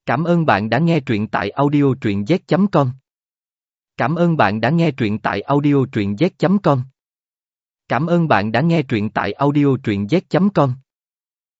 Cảm ơn bạn đã nghe truyện tại audio truyện z.com. Cảm ơn bạn đã nghe truyện tại audio truyện z.com. Cảm ơn bạn đã nghe truyện tại audio truyện z.com.